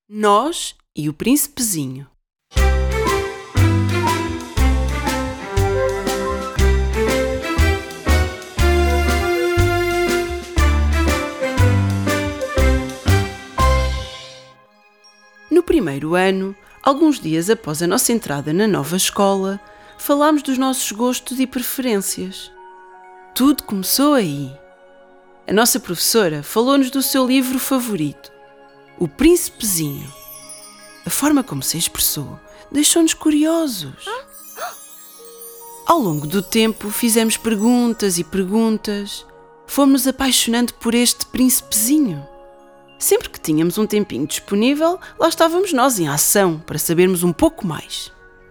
Nós e o Príncipezinho. No primeiro ano, alguns dias após a nossa entrada na nova escola, falámos dos nossos gostos e preferências. Tudo começou aí. A nossa professora falou-nos do seu livro favorito, O Príncipezinho. A forma como se expressou deixou-nos curiosos. Ao longo do tempo, fizemos perguntas e perguntas. Fomos-nos apaixonando por este príncipezinho. Sempre que tínhamos um tempinho disponível, lá estávamos nós em ação para sabermos um pouco mais.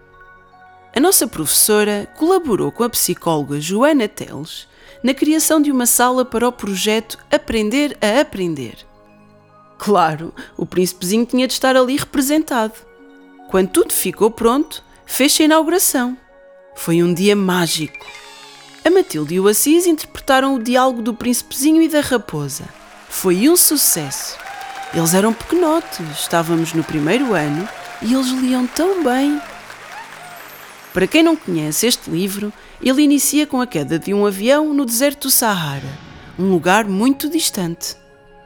A nossa professora colaborou com a psicóloga Joana Teles na criação de uma sala para o projeto Aprender a Aprender. Claro, o príncipezinho tinha de estar ali representado. Quando tudo ficou pronto, fez-se a inauguração. Foi um dia mágico. A Matilde e o Assis interpretaram o diálogo do príncipezinho e da raposa. Foi um sucesso. Eles eram pequenotes, estávamos no primeiro ano e eles liam tão bem. Para quem não conhece este livro, ele inicia com a queda de um avião no deserto do Sahara, um lugar muito distante.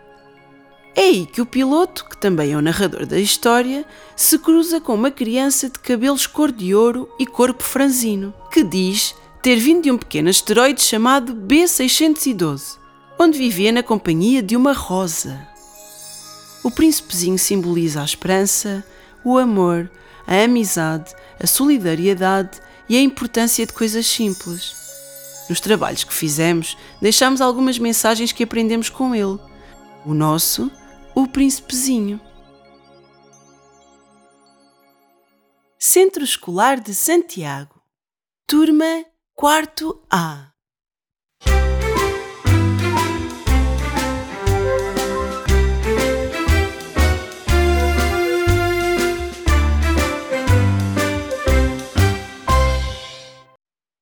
É aí que o piloto, que também é o narrador da história, se cruza com uma criança de cabelos cor de ouro e corpo franzino, que diz ter vindo de um pequeno asteroide chamado B612, onde vivia na companhia de uma rosa. O príncipezinho simboliza a esperança, o amor, a amizade, a solidariedade e a importância de coisas simples. Nos trabalhos que fizemos, deixámos algumas mensagens que aprendemos com ele. O nosso, o príncipezinho. Centro Escolar de Santiago. Turma 4A.